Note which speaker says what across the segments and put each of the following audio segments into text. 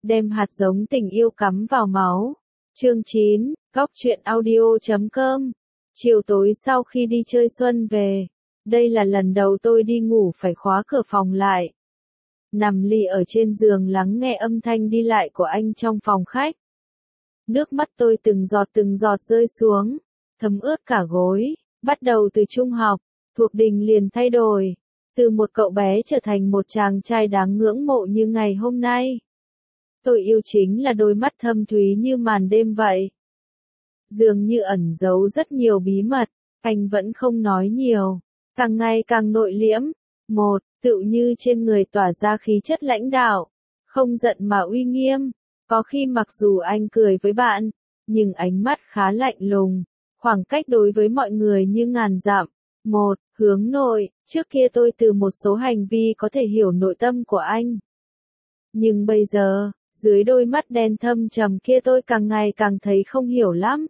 Speaker 1: đem hạt giống tình yêu cắm vào máu. Chương 9, Góc truyện audio.com. Chiều tối sau khi đi chơi xuân về, đây là lần đầu tôi đi ngủ phải khóa cửa phòng lại. Nằm lì ở trên giường lắng nghe âm thanh đi lại của anh trong phòng khách. Nước mắt tôi từng giọt rơi xuống, thấm ướt cả gối. Bắt đầu từ trung học, Thuộc Đình liền thay đổi, từ một cậu bé trở thành một chàng trai đáng ngưỡng mộ như ngày hôm nay. Tôi yêu chính là đôi mắt thâm thúy như màn đêm vậy. Dường như ẩn giấu rất nhiều bí mật, anh vẫn không nói nhiều, càng ngày càng nội liễm. Tựu như trên người tỏa ra khí chất lãnh đạo, không giận mà uy nghiêm. Có khi mặc dù anh cười với bạn, nhưng ánh mắt khá lạnh lùng, khoảng cách đối với mọi người như ngàn dặm. Hướng nội, trước kia tôi từ một số hành vi có thể hiểu nội tâm của anh. Nhưng bây giờ, dưới đôi mắt đen thâm trầm kia tôi càng ngày càng thấy không hiểu lắm.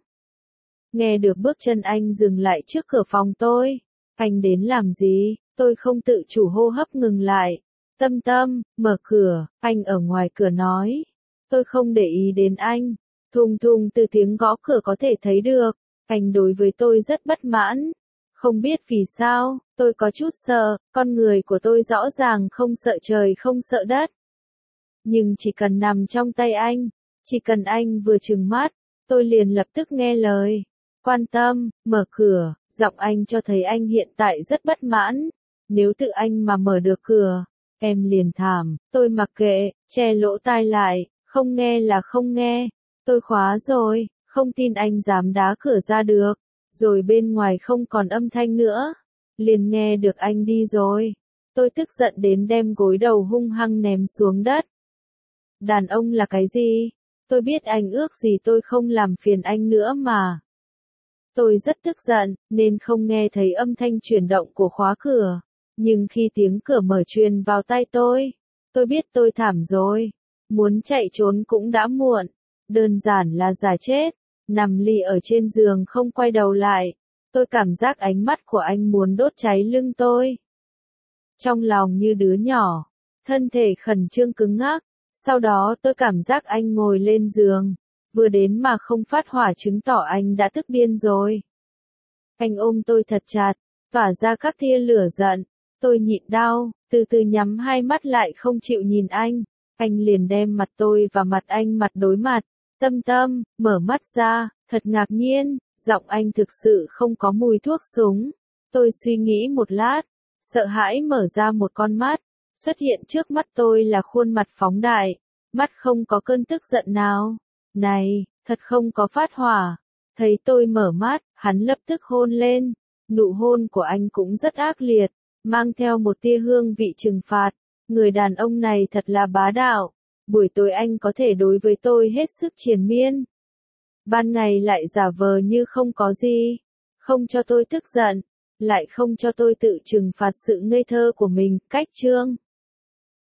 Speaker 1: Nghe được bước chân anh dừng lại trước cửa phòng tôi. Anh đến làm gì? Tôi không tự chủ hô hấp ngừng lại. Tâm, mở cửa, anh ở ngoài cửa nói. Tôi không để ý đến anh. Thùng từ tiếng gõ cửa có thể thấy được. Anh đối với tôi rất bất mãn. Không biết vì sao, tôi có chút sợ, con người của tôi rõ ràng không sợ trời không sợ đất. Nhưng chỉ cần nằm trong tay anh, chỉ cần anh vừa trừng mắt, tôi liền lập tức nghe lời. Quan tâm, mở cửa, giọng anh cho thấy anh hiện tại rất bất mãn. Nếu tự anh mà mở được cửa, em liền thảm, tôi mặc kệ, che lỗ tai lại, không nghe là không nghe. Tôi khóa rồi, không tin anh dám đá cửa ra được. Rồi bên ngoài không còn âm thanh nữa. Liền nghe được anh đi rồi. Tôi tức giận đến đem gối đầu hung hăng ném xuống đất. Đàn ông là cái gì? Tôi biết anh ước gì tôi không làm phiền anh nữa mà. Tôi rất tức giận, nên không nghe thấy âm thanh chuyển động của khóa cửa. Nhưng khi tiếng cửa mở truyền vào tai tôi biết tôi thảm rồi. Muốn chạy trốn cũng đã muộn. Đơn giản là giả chết. Nằm lì ở trên giường không quay đầu lại. Tôi cảm giác ánh mắt của anh muốn đốt cháy lưng tôi. Trong lòng như đứa nhỏ. Thân thể khẩn trương cứng ngắc. Sau đó tôi cảm giác anh ngồi lên giường. Vừa đến mà không phát hỏa chứng tỏ anh đã tức điên rồi. Anh ôm tôi thật chặt, tỏa ra các tia lửa giận. Tôi nhịn đau, từ từ nhắm hai mắt lại không chịu nhìn anh. Anh liền đem mặt tôi và mặt anh mặt đối mặt. Tâm, mở mắt ra, thật ngạc nhiên, giọng anh thực sự không có mùi thuốc súng. Tôi suy nghĩ một lát, sợ hãi mở ra một con mắt. Xuất hiện trước mắt tôi là khuôn mặt phóng đại, mắt không có cơn tức giận nào. Này, thật không có phát hỏa. Thấy tôi mở mắt, hắn lập tức hôn lên. Nụ hôn của anh cũng rất ác liệt, mang theo một tia hương vị trừng phạt. Người đàn ông này thật là bá đạo. Buổi tối anh có thể đối với tôi hết sức triền miên. Ban ngày lại giả vờ như không có gì. Không cho tôi tức giận, lại không cho tôi tự trừng phạt sự ngây thơ của mình. Cách chương